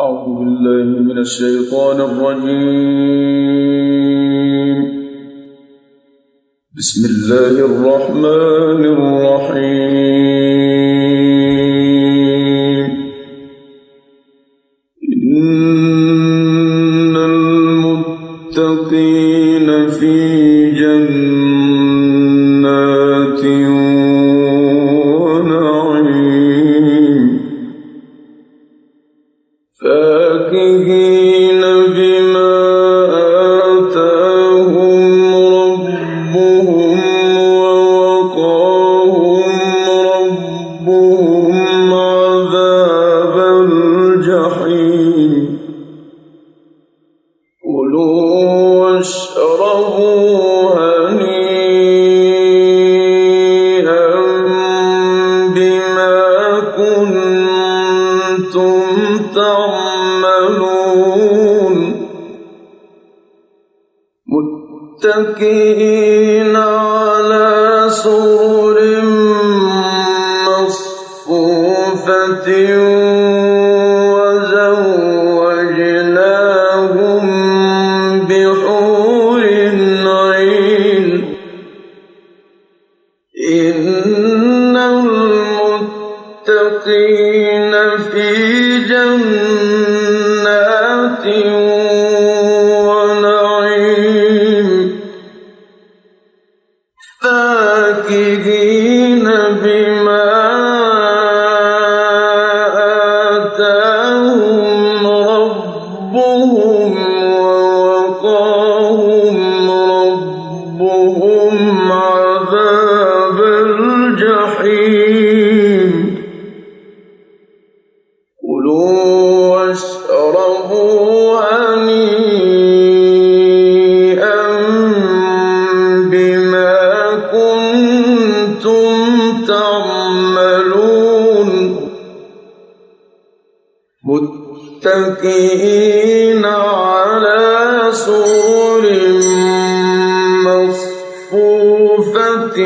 أعوذ بالله من الشيطان الرجيم. بسم الله الرحمن الرحيم. إن المتقين في جنات ونعيم فاكهين بما آتاهم ربهم ووقاهم ربهم عذاب الجحيم. كلوا واشربوا هنيئا بما كنتم تعملون متكئين على سرر مصفوفة وزوجناهم بحور عين. إن المتقين في جنات ونعيم فاكهين بما آتاهم ربهم ووقاهم ربهم عذاب الجحيم. كلوا واشربوا هنيئا بما كنتم تعملون متكئين على سرر مصفوفة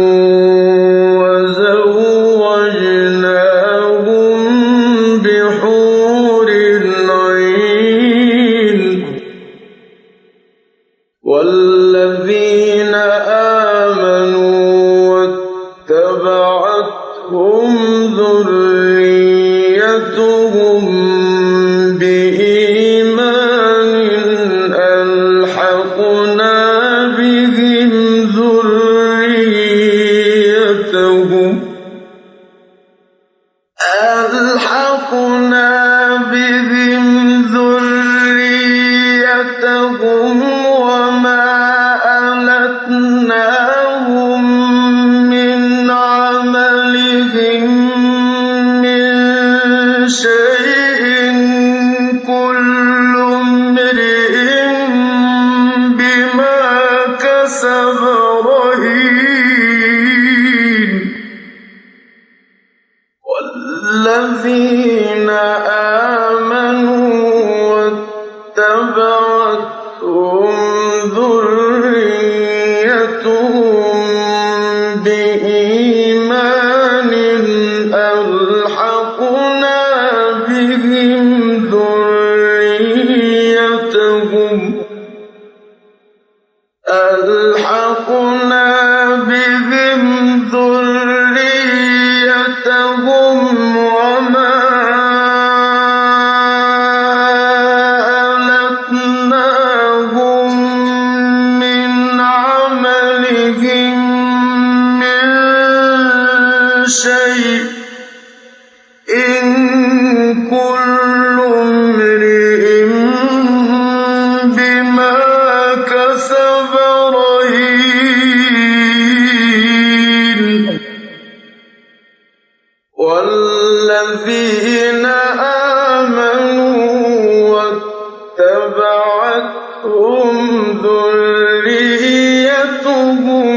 وزوجناهم بحور عين. والذين آمنوا واتبعتهم ذريتهم بإيمان ألحقنا بهم ذريتهم وما ألتناهم من عملهم من شيء. كل امرئ بما كسب رهين. والذين آمنوا واتبعتهم ذريتهم بإيمان ألحقنا بهم ذريتهم وما ألتناهم من عملهم من شيء. إن كل امرئ بما كسب رهين. والذين آمنوا واتبعتهم ذريتهم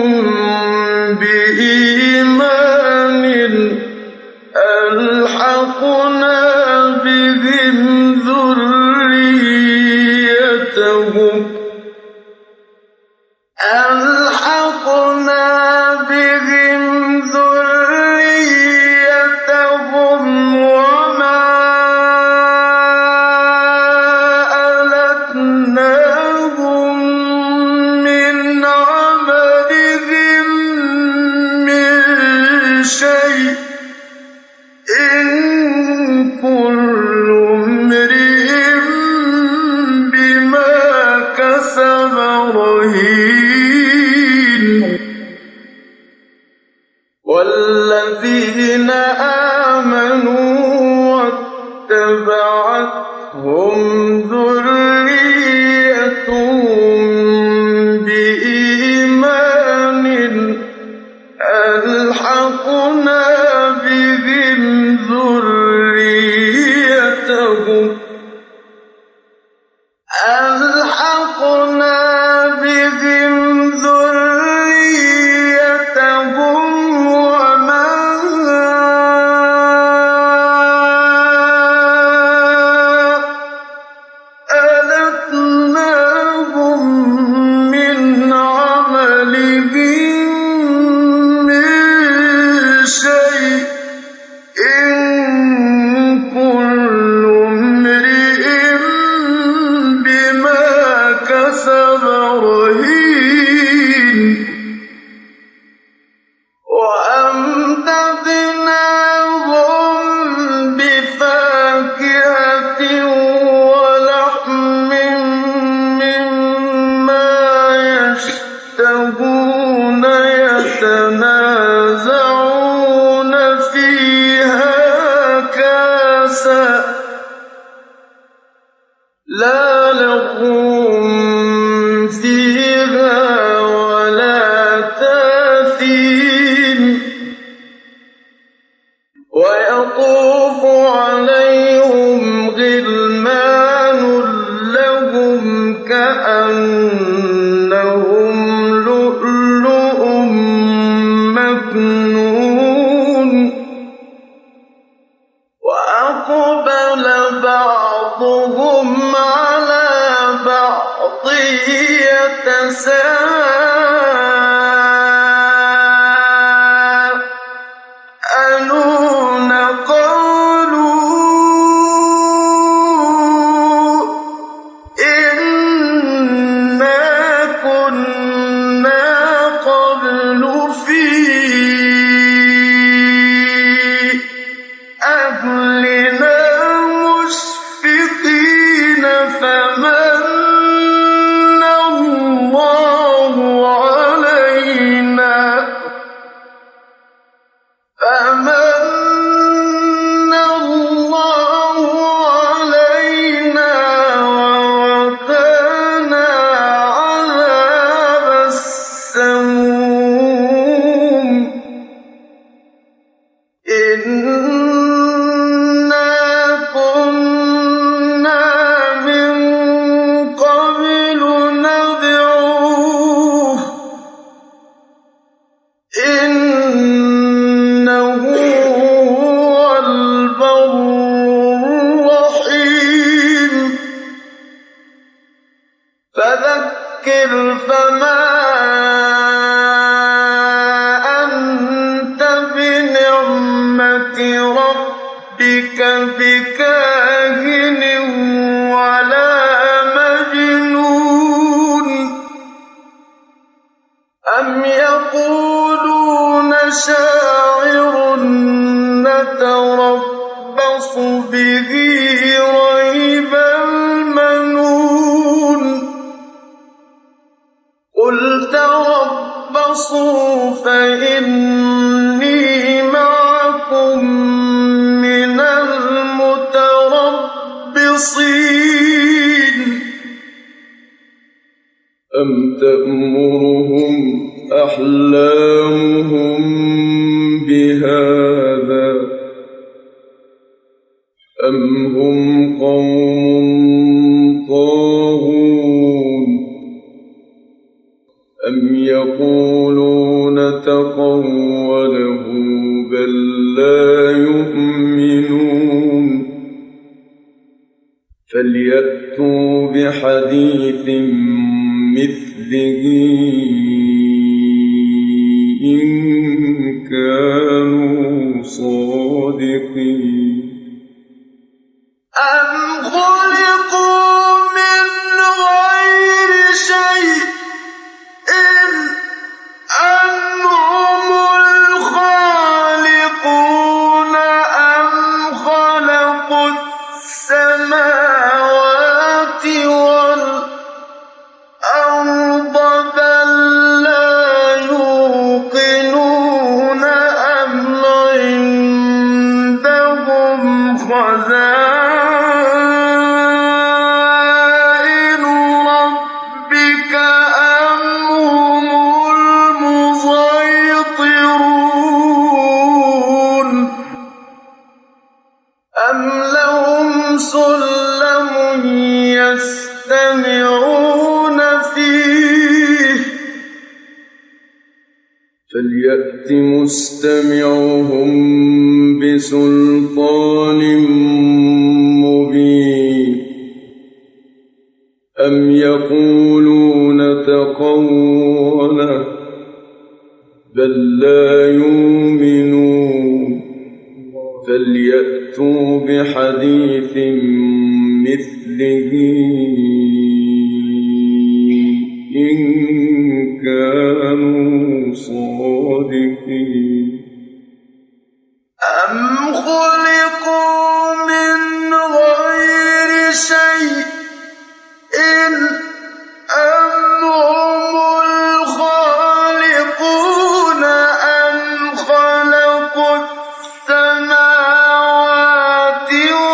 بإيمان ألحقنا بهم ذريتهم وما اتبعتهم ذريتهم بإيمان ألحقنا بهم ذريتهم وما ألتناهم من عملهم من شيء إن كل امرئ بما كسب رهين وأمددناهم بفاكهة ولحم مما يشتهون يتنازعون فيها كأسا لا لغو فيها ولا تأثيم ويطوف عليهم غلمان لهم كأنهم لؤلؤ مكنون وأقبل بعضهم على بعض يتساءلون قالوا إنا كنا قبل في أهلنا مشفقين فمن الله علينا ووقانا عذاب السموم إنا كنا من قبل ندعوه إنه هو البر الرحيم فذكر فما أنت بنعمة ربك بكاهن ولا مجنون أم يقولون شاعر نتربص به ريب المنون قل تربصوا فإني معكم من المتربصين أم تأمرهم أحلامهم بهذا أم هم قوم طاغون أم يقولون تقوله بل لا يؤمنون فليأتوا بحديث مثله إن كانوا صادقين أم خلقوا من غير شيء أم هم الخالقون أم خلقوا السماوات والأرض بل لا يوقنون أم عندهم يستمعون فيه فليأت مستمعهم بسلطان مبين أم يقولون تقوله بل لا يؤمنون فليأتوا بحديث مثله إن كانوا صادقين أم خلقوا من غير شيء أم هم الخالقون أم خلقوا السماوات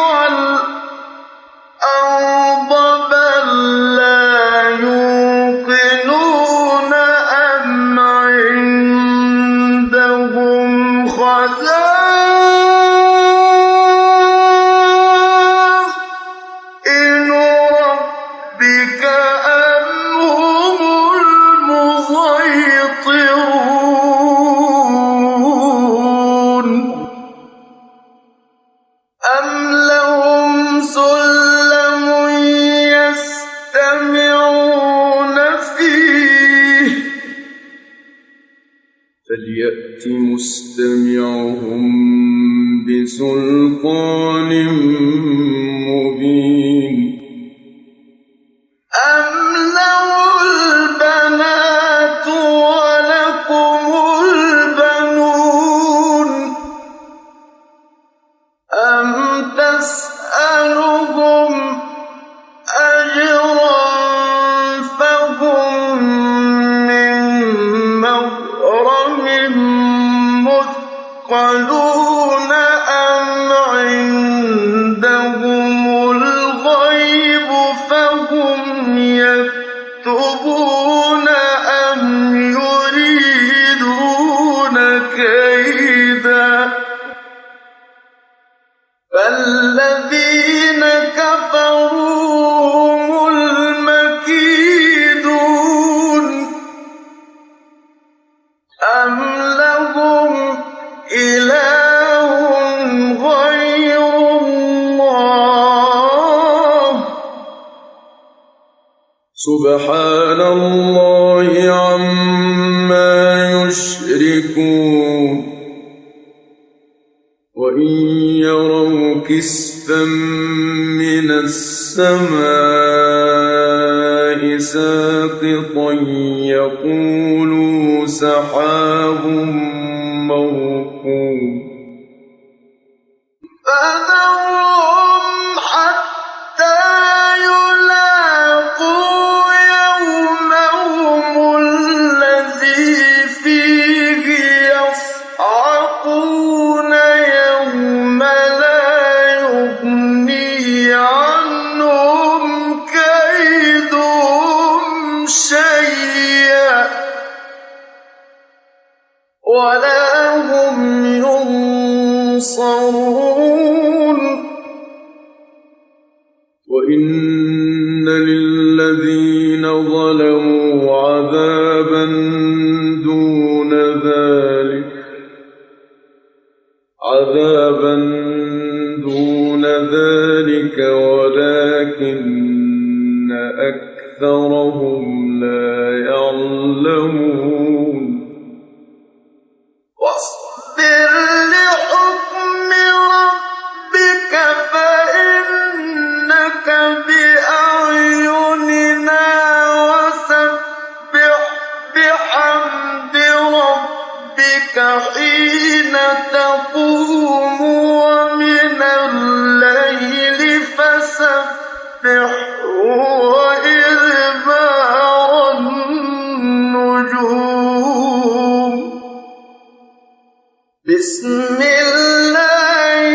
والأرض بل لا يوقنون أم عندهم خزائن ربك أم هم المسيطرون أم لهم سلم يستمعون فيه فليأت مستمعهم بسلطان مبين أم له البنات ولكم البنون أم تسألهم أجرا فهم من مغرم مثقلون أم عندهم الغيب فهم يكتبون أم يريدون كيدا فالذين كفروا هم المكيدون أم لهم إله غير الله سبحان الله عما يشركون وإن يروا كسفا من السماء ساقطا يقولوا سحاب مركوم فذرهم حتى يلاقوا يومهم الذي فيه يصعقون يوم لا يغني عنهم كيدهم شيئا ولا هم ينصرون وإن للذين ظلموا عذابا دون ذلك ولكن أكثرهم لا يعلمون واصبر لحكم ربك فإنك بأعيننا وسبح بحمد ربك حين تقوم ومن الليل فسبحه وإدبار النجوم بسم الله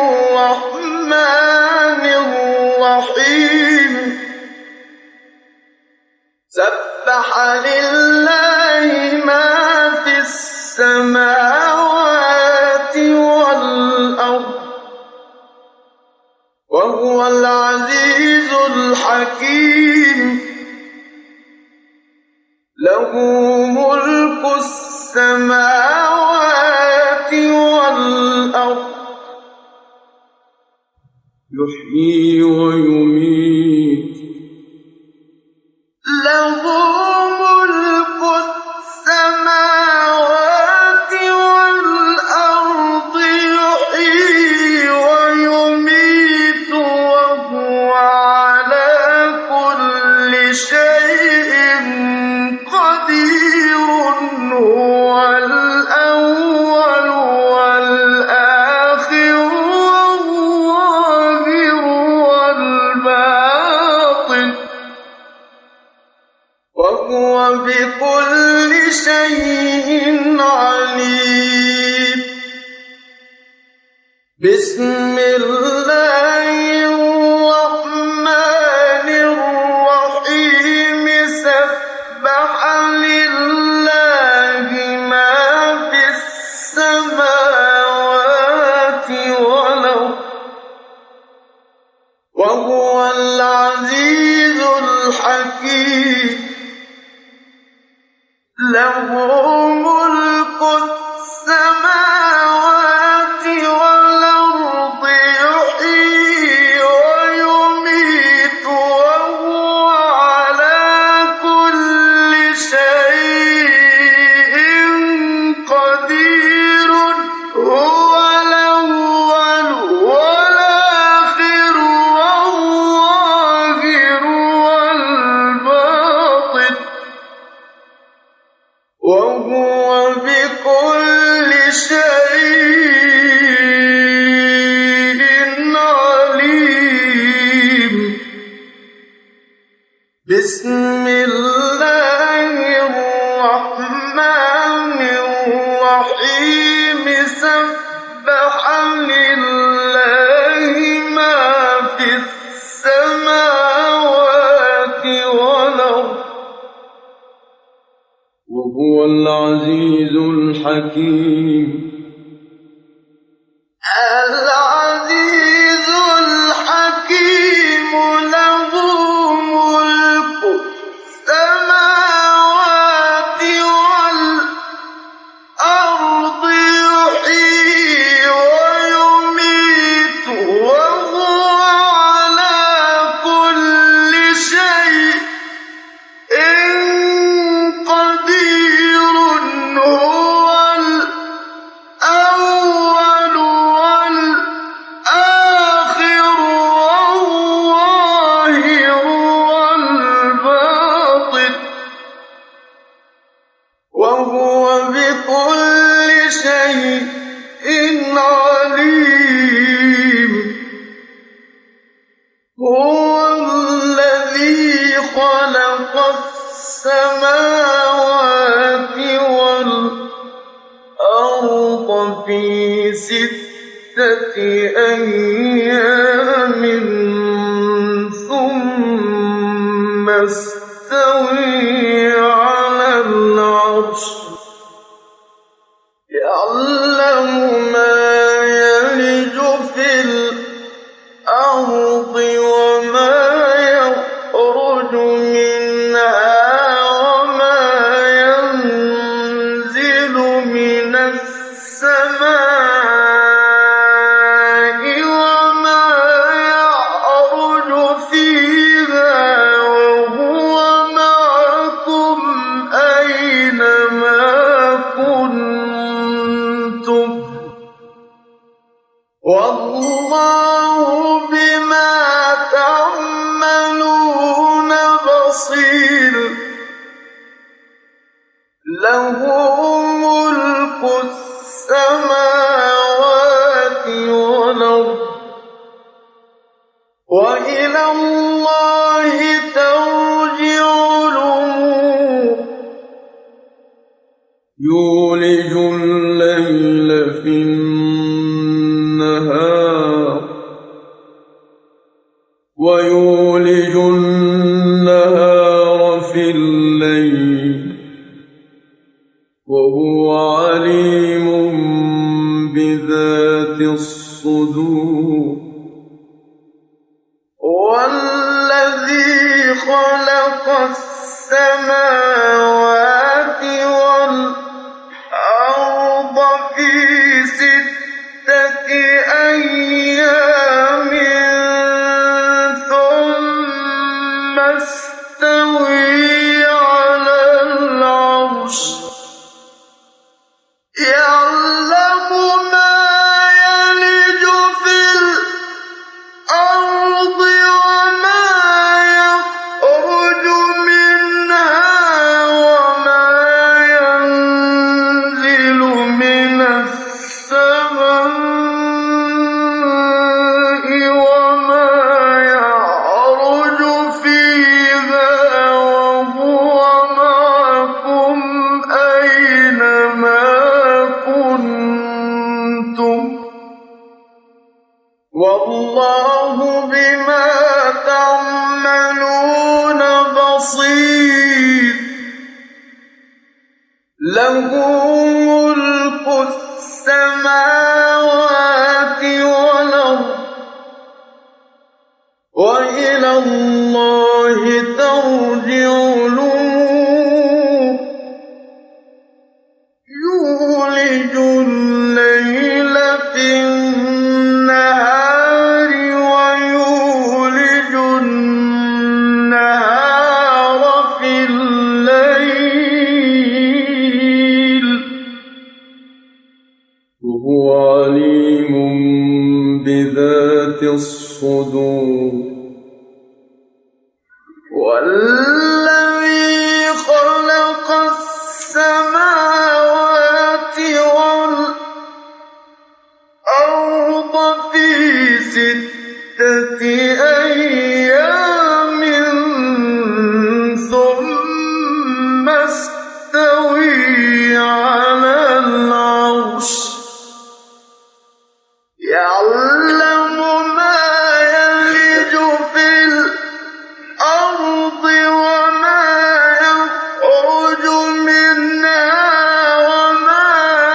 الرحمن الرحيم سبح لله ما في السماوات والأرض وهو العزيز العزيز الحكيم له ملك السماوات والأرض يحيي ويميت له ملك السماوات والأرض يحيي ويميت وهو على كل شيء قدير هو الأول والآخر والظاهر والباطن وهو بكل شيء عليم بسم الله الرحمن الرحيم سبح لله ما في السماوات والأرض وهو العزيز الحكيم له ملك السماوات والأرض يحيي ويميت وهو على كل شيء قدير هو الأول والآخر والظاهر والباطن وهو بكل شيء عليم بسم الله الرحمن الرحيم سبح لله ما في السماوات والأرض وهو العزيز الحكيم العزيز الحكيم له ملك السماوات والأرض يحيي ويميت وهو على كل شيء قدير هو الأول والآخر والظاهر والباطن وهو بكل شيء عليم هو الذي خلق السماوات والأرض في 6 أيام ثم استوى على العرش يعلم ما يلج في الأرض وما يخرج منها وما ينزل من السماء وما يعرج فيها وهو معكم أينما كنتم والله بما تعملون بصير له ملك السماوات والأرض وإلى الله ترجع الأمور يولج الليل في النهار ويولج النهار في الليل وهو عليم بذات الصدور الذي خلق السماوات والأرض في 6 أيام ثم استوى على العرش يعلم ما يلج في الأرض وما يخرج منها وما ينزل من السماء وما يعرج فيها وهو معكم أينما كنتم والله بما تعملون بصير له ملك السماوات والأرض وإلى الله ترجع الأمور يولج الليل في النهار ويولج النهار في الليل وهو عليم بذات الصدور والذي خلق السماوات والأرض في 6 أيام ثم استوى على العرش يعلم ما يلج في الأرض وما يخرج منها وما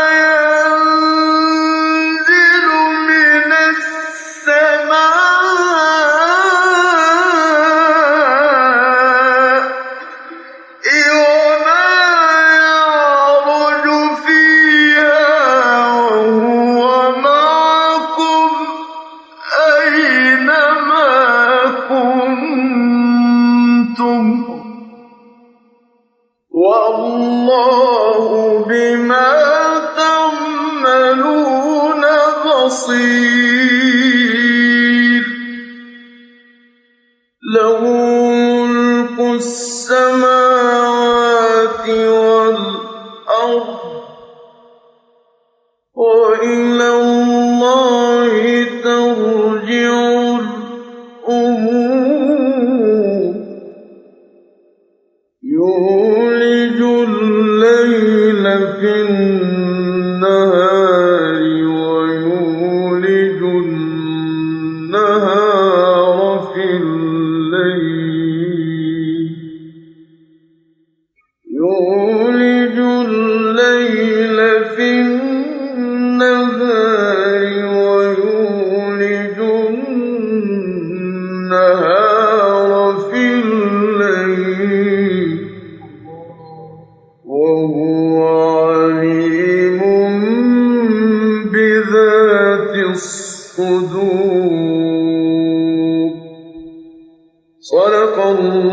ينزل من السماء وما يعرج فيها وهو معكم أينما كنتم والله بما تعملون بصير له ملك السماوات والأرض وإلى الله ترجع الأمور يولج الليل في النهار ويولج النهار في الليل يولج الليل في النهار ويولج النهار في الليل وهو عليم بذات الصدور صدق الله